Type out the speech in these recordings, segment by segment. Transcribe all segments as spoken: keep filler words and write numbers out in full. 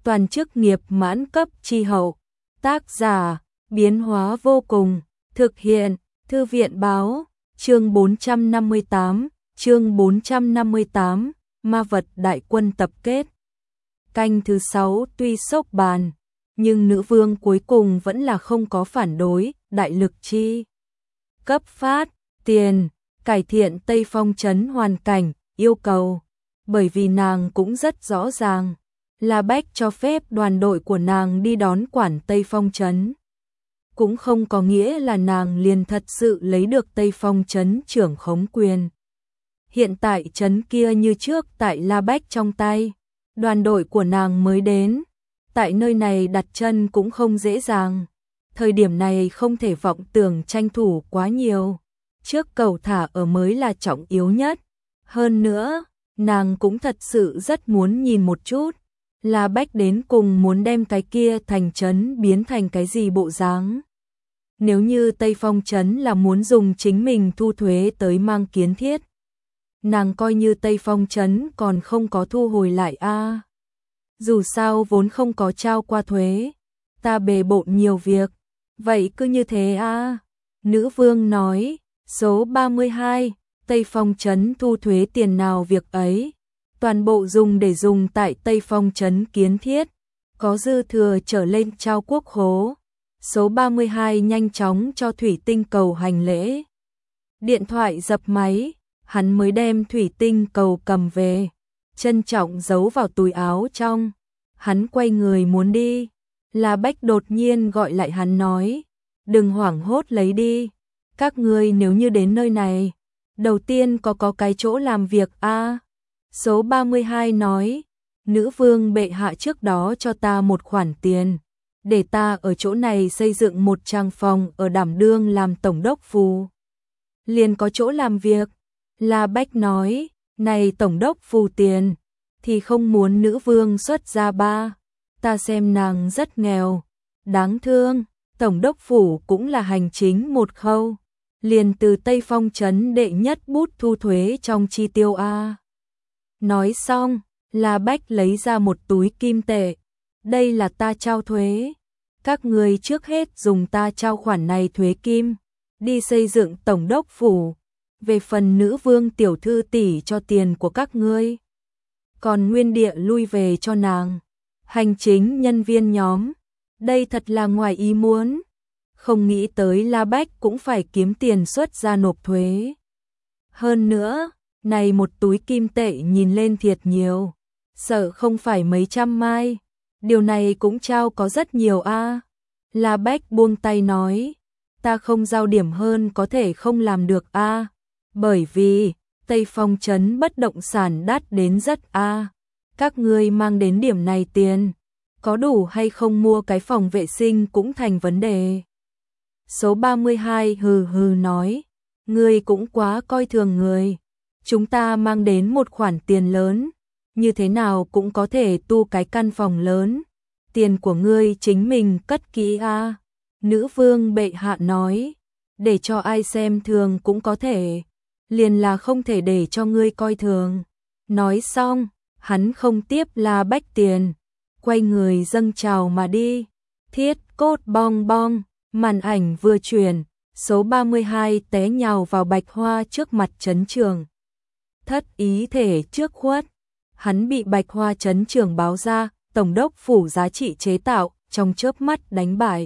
toàn chức nghiệp mãn cấp chi hậu. Tác giả, biến hóa vô cùng, thực hiện, Thư viện báo, chương bốn trăm năm mươi tám, chương bốn trăm năm mươi tám, ma vật đại quân tập kết. Canh thứ sáu tuy sốc bàn, nhưng nữ vương cuối cùng vẫn là không có phản đối, đại lực chi. Cấp phát, tiền, cải thiện Tây Phong trấn hoàn cảnh, yêu cầu. Bởi vì nàng cũng rất rõ ràng, La Bách cho phép đoàn đội của nàng đi đón quản Tây Phong trấn. Cũng không có nghĩa là nàng liền thật sự lấy được Tây Phong trấn trưởng khống quyền. Hiện tại trấn kia như trước tại La Bách trong tay, đoàn đội của nàng mới đến, tại nơi này đặt chân cũng không dễ dàng. Thời điểm này không thể vọng tưởng tranh thủ quá nhiều, trước cầu thả ở mới là trọng yếu nhất. Hơn nữa, nàng cũng thật sự rất muốn nhìn một chút, La Bách đến cùng muốn đem cái kia thành trấn biến thành cái gì bộ dáng. Nếu như Tây Phong trấn là muốn dùng chính mình thu thuế tới mang kiến thiết, nàng coi như Tây Phong trấn còn không có thu hồi lại a. À. Dù sao vốn không có trao qua thuế, ta bề bộn nhiều việc, vậy cứ như thế a. À. Nữ vương nói, số ba mươi hai, Tây Phong trấn thu thuế tiền nào việc ấy, toàn bộ dùng để dùng tại Tây Phong trấn kiến thiết, có dư thừa trở lên trao quốc khố. Số ba mươi hai nhanh chóng cho thủy tinh cầu hành lễ. Điện thoại dập máy, hắn mới đem thủy tinh cầu cầm về, trân trọng giấu vào túi áo trong. Hắn quay người muốn đi, La Bách đột nhiên gọi lại hắn nói, đừng hoảng hốt lấy đi, các ngươi nếu như đến nơi này, đầu tiên có có cái chỗ làm việc a. À. Số ba mươi hai nói, nữ vương bệ hạ trước đó cho ta một khoản tiền, để ta ở chỗ này xây dựng một trang phòng ở đảm đương làm tổng đốc phù. Liền có chỗ làm việc. La Bách nói, này tổng đốc phù tiền, thì không muốn nữ vương xuất ra ba, ta xem nàng rất nghèo, đáng thương, tổng đốc phủ cũng là hành chính một khâu, liền từ Tây Phong trấn đệ nhất bút thu thuế trong chi tiêu a. Nói xong, La Bách lấy ra một túi kim tệ, đây là ta trao thuế, các người trước hết dùng ta trao khoản này thuế kim, đi xây dựng tổng đốc phủ. Về phần nữ vương tiểu thư tỷ cho tiền của các ngươi, còn nguyên địa lui về cho nàng. Hành chính nhân viên nhóm, đây thật là ngoài ý muốn, không nghĩ tới La Bách cũng phải kiếm tiền xuất ra nộp thuế. Hơn nữa, này một túi kim tệ nhìn lên thiệt nhiều, sợ không phải mấy trăm mai, điều này cũng trao có rất nhiều a. À. La Bách buông tay nói, ta không giao điểm hơn có thể không làm được a. À. Bởi vì, Tây Phong trấn bất động sản đắt đến rất a. À. Các ngươi mang đến điểm này tiền, có đủ hay không mua cái phòng vệ sinh cũng thành vấn đề. Số ba mươi hai hừ hừ nói, ngươi cũng quá coi thường người, chúng ta mang đến một khoản tiền lớn, như thế nào cũng có thể tu cái căn phòng lớn, tiền của ngươi chính mình cất kỹ a. À. Nữ vương bệ hạ nói, để cho ai xem thường cũng có thể, liền là không thể để cho ngươi coi thường. Nói xong, hắn không tiếp La Bách tiền, quay người dâng chào mà đi. Thiết cốt bong bong, màn ảnh vừa chuyển, số ba mươi hai té nhào vào bạch hoa trước mặt trấn trường. Thất ý thể trước khuất, hắn bị bạch hoa trấn trường báo ra, tổng đốc phủ giá trị chế tạo, trong chớp mắt đánh bại.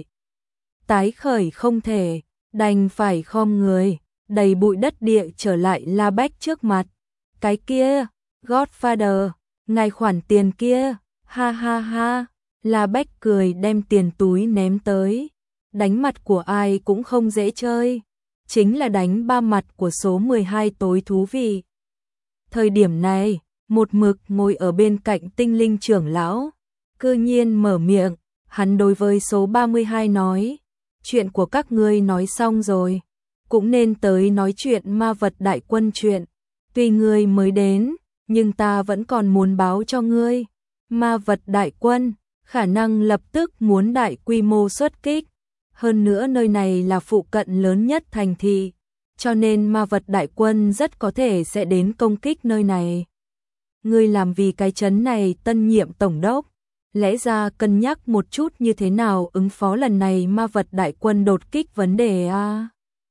Tái khởi không thể, đành phải khom người, đầy bụi đất địa trở lại La Bách trước mặt. Cái kia, Godfather, ngài khoản tiền kia, ha ha ha, La Bách cười đem tiền túi ném tới. Đánh mặt của ai cũng không dễ chơi, chính là đánh ba mặt của số mười hai tối thú vị. Thời điểm này, một mực ngồi ở bên cạnh tinh linh trưởng lão, cư nhiên mở miệng, hắn đối với số ba mươi hai nói, chuyện của các ngươi nói xong rồi, cũng nên tới nói chuyện ma vật đại quân chuyện, tuy ngươi mới đến, nhưng ta vẫn còn muốn báo cho ngươi, ma vật đại quân, khả năng lập tức muốn đại quy mô xuất kích, hơn nữa nơi này là phụ cận lớn nhất thành thị, cho nên ma vật đại quân rất có thể sẽ đến công kích nơi này. Ngươi làm vì cái trấn này tân nhiệm tổng đốc, lẽ ra cân nhắc một chút như thế nào ứng phó lần này ma vật đại quân đột kích vấn đề a.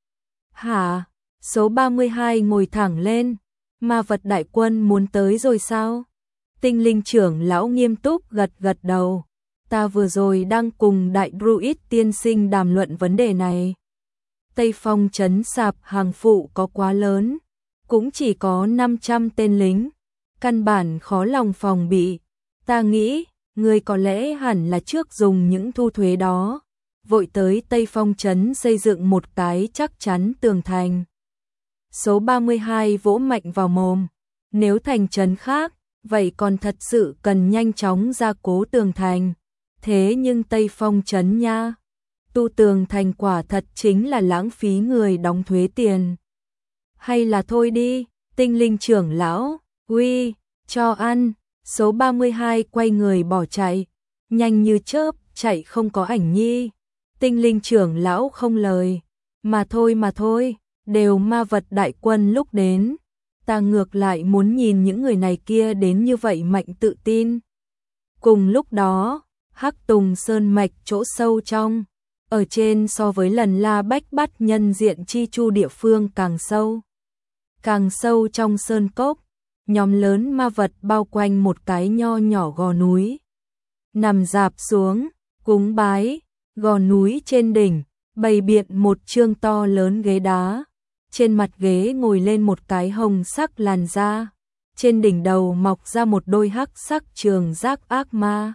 Hả? Số ba mươi hai ngồi thẳng lên, ma vật đại quân muốn tới rồi sao? Tinh linh trưởng lão nghiêm túc gật gật đầu. Ta vừa rồi đang cùng đại druid tiên sinh đàm luận vấn đề này. Tây Phong trấn sạp hàng phụ có quá lớn, cũng chỉ có năm trăm tên lính, căn bản khó lòng phòng bị. Ta nghĩ, người có lẽ hẳn là trước dùng những thu thuế đó, vội tới Tây Phong trấn xây dựng một cái chắc chắn tường thành. Số ba mươi hai vỗ mạnh vào mồm, nếu thành trấn khác, vậy còn thật sự cần nhanh chóng gia cố tường thành. Thế nhưng Tây Phong trấn nha, tu tường thành quả thật chính là lãng phí người đóng thuế tiền. Hay là thôi đi, tinh linh trưởng lão, uy, cho ăn. Số ba mươi hai quay người bỏ chạy, nhanh như chớp, chạy không có ảnh nhi. Tinh linh trưởng lão không lời, mà thôi mà thôi, đều ma vật đại quân lúc đến. Ta ngược lại muốn nhìn những người này kia đến như vậy mạnh tự tin. Cùng lúc đó, Hắc Tùng Sơn mạch chỗ sâu trong, ở trên so với lần La Bách bắt nhân diện chi chu địa phương càng sâu. Càng sâu trong sơn cốc, nhóm lớn ma vật bao quanh một cái nho nhỏ gò núi. Nằm rạp xuống, cúng bái, gò núi trên đỉnh, bày biện một chương to lớn ghế đá. Trên mặt ghế ngồi lên một cái hồng sắc làn da. Trên đỉnh đầu mọc ra một đôi hắc sắc trường giác ác ma.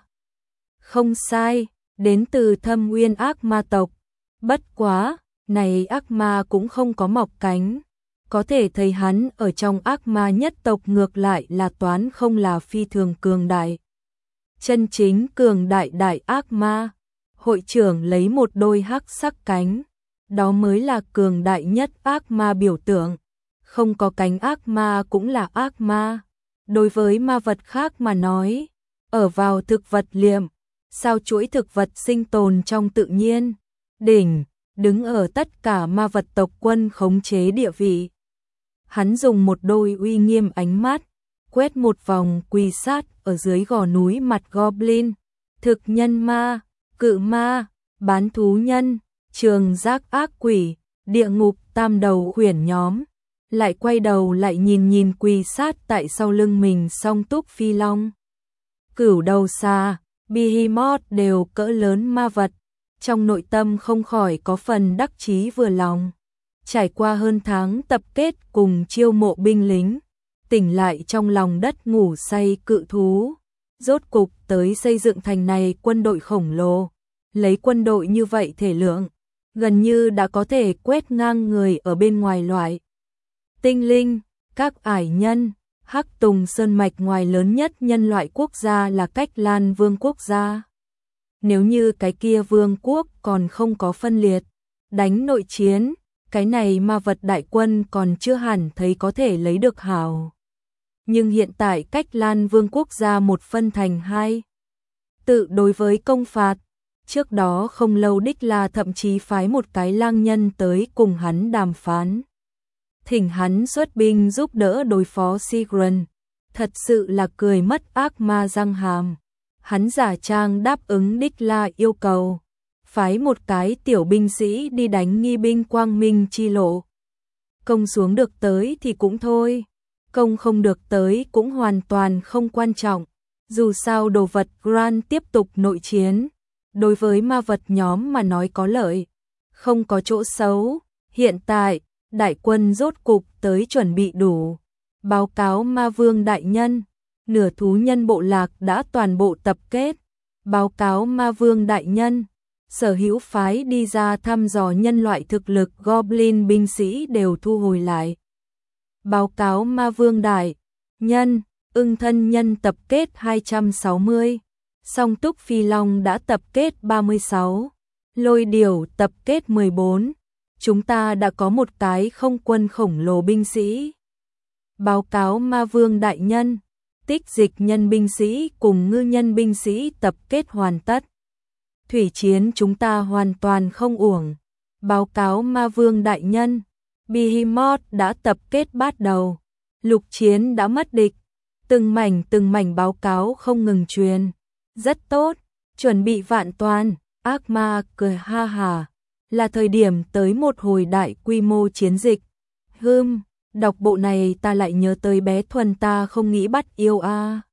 Không sai, đến từ Thâm Nguyên ác ma tộc. Bất quá, này ác ma cũng không có mọc cánh. Có thể thấy hắn ở trong ác ma nhất tộc ngược lại là toán không là phi thường cường đại. Chân chính cường đại đại ác ma, hội trưởng lấy một đôi hắc sắc cánh, đó mới là cường đại nhất ác ma biểu tượng. Không có cánh ác ma cũng là ác ma. Đối với ma vật khác mà nói, ở vào thực vật liệm, sao chuỗi thực vật sinh tồn trong tự nhiên, đỉnh, đứng ở tất cả ma vật tộc quân khống chế địa vị. Hắn dùng một đôi uy nghiêm ánh mắt, quét một vòng quỳ sát ở dưới gò núi mặt goblin, thực nhân ma, cự ma, bán thú nhân, trường giác ác quỷ, địa ngục tam đầu huyền nhóm, lại quay đầu lại nhìn nhìn quỳ sát tại sau lưng mình song túc phi long. Cửu đầu xà, behemoth đều cỡ lớn ma vật, trong nội tâm không khỏi có phần đắc chí vừa lòng. Trải qua hơn tháng tập kết cùng chiêu mộ binh lính, tỉnh lại trong lòng đất ngủ say cự thú, rốt cục tới xây dựng thành này quân đội khổng lồ. Lấy quân đội như vậy thể lượng, gần như đã có thể quét ngang người ở bên ngoài loại. Tinh linh, các ải nhân, Hắc Tùng Sơn mạch ngoài lớn nhất nhân loại quốc gia là Cách Lan Vương quốc gia. Nếu như cái kia vương quốc còn không có phân liệt, đánh nội chiến, cái này ma vật đại quân còn chưa hẳn thấy có thể lấy được hảo. Nhưng hiện tại Cách Lan Vương quốc gia một phân thành hai. Tự đối với công phạt, trước đó không lâu Đích La thậm chí phái một cái lang nhân tới cùng hắn đàm phán. Thỉnh hắn xuất binh giúp đỡ đối phó Sigrun, thật sự là cười mất ác ma răng hàm. Hắn giả trang đáp ứng Đích La yêu cầu, phái một cái tiểu binh sĩ đi đánh nghi binh quang minh chi lộ. Công xuống được tới thì cũng thôi, công không được tới cũng hoàn toàn không quan trọng. Dù sao đồ vật Gran tiếp tục nội chiến, đối với ma vật nhóm mà nói có lợi, không có chỗ xấu. Hiện tại, đại quân rốt cục tới chuẩn bị đủ. Báo cáo ma vương đại nhân, nửa thú nhân bộ lạc đã toàn bộ tập kết. Báo cáo ma vương đại nhân, sở hữu phái đi ra thăm dò nhân loại thực lực goblin binh sĩ đều thu hồi lại. Báo cáo ma vương đại nhân, ưng thân nhân tập kết hai trăm sáu mươi, song túc phi long đã tập kết ba mươi sáu, lôi điểu tập kết mười bốn. Chúng ta đã có một cái không quân khổng lồ binh sĩ. Báo cáo ma vương đại nhân, tích dịch nhân binh sĩ cùng ngư nhân binh sĩ tập kết hoàn tất. Thủy chiến chúng ta hoàn toàn không uổng. Báo cáo ma vương đại nhân, Behemoth đã tập kết bát đầu. Lục chiến đã mất địch. Từng mảnh từng mảnh báo cáo không ngừng truyền. Rất tốt, chuẩn bị vạn toàn, ác ma cười ha hà. Là thời điểm tới một hồi đại quy mô chiến dịch. Hừm, đọc bộ này ta lại nhớ tới bé Thuần ta không nghĩ bắt yêu a. À.